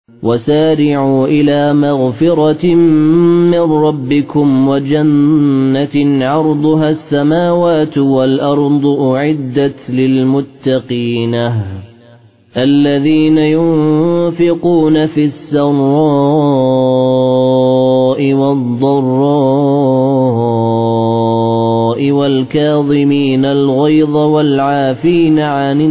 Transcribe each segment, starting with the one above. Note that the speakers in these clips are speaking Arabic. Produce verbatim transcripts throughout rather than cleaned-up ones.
وسارعوا إلى مغفرة من ربكم وجنة عرضها السماوات والأرض أعدت للمتقين الذين ينفقون في السراء والضراء والكاظمين الغيظ والعافين عن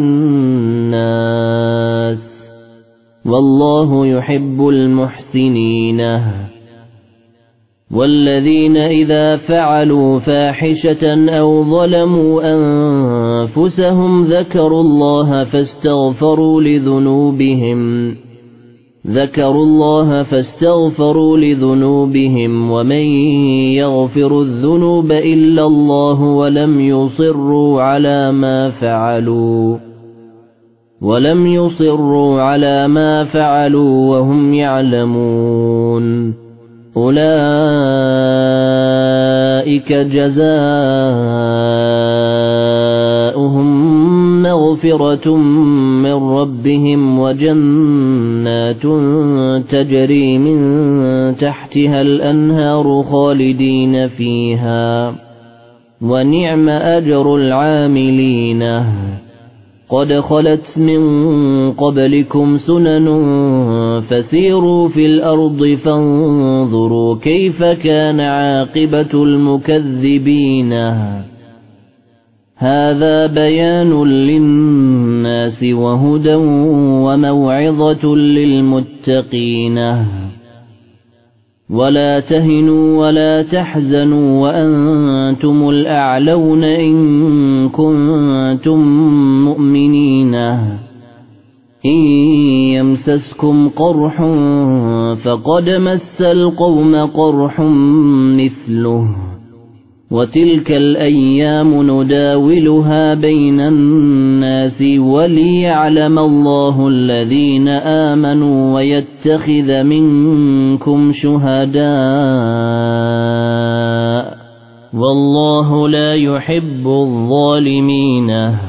الناس والله يحب المحسنين والذين إذا فعلوا فاحشة أو ظلموا أنفسهم ذكروا الله فاستغفروا لذنوبهم ذكروا الله فاستغفروا لذنوبهم ومن يغفر الذنوب إلا الله ولم يصروا على ما فعلوا ولم يصروا على ما فعلوا وهم يعلمون أولئك جزاؤهم مغفرة من ربهم وجنات تجري من تحتها الأنهار خالدين فيها ونعم أجر العاملين قد خلت من قبلكم سنن فسيروا في الأرض فانظروا كيف كان عاقبة المكذبين هذا بيان للناس وهدى وموعظة للمتقين ولا تهنوا ولا تحزنوا وأنتم الأعلون إن كنتم مؤمنين إن يمسسكم قرح فقد مس القوم قرح مثله وتلك الأيام نداولها بين الناس وليعلم الله الذين آمنوا ويتخذ منكم شهداء والله لا يحب الظالمين.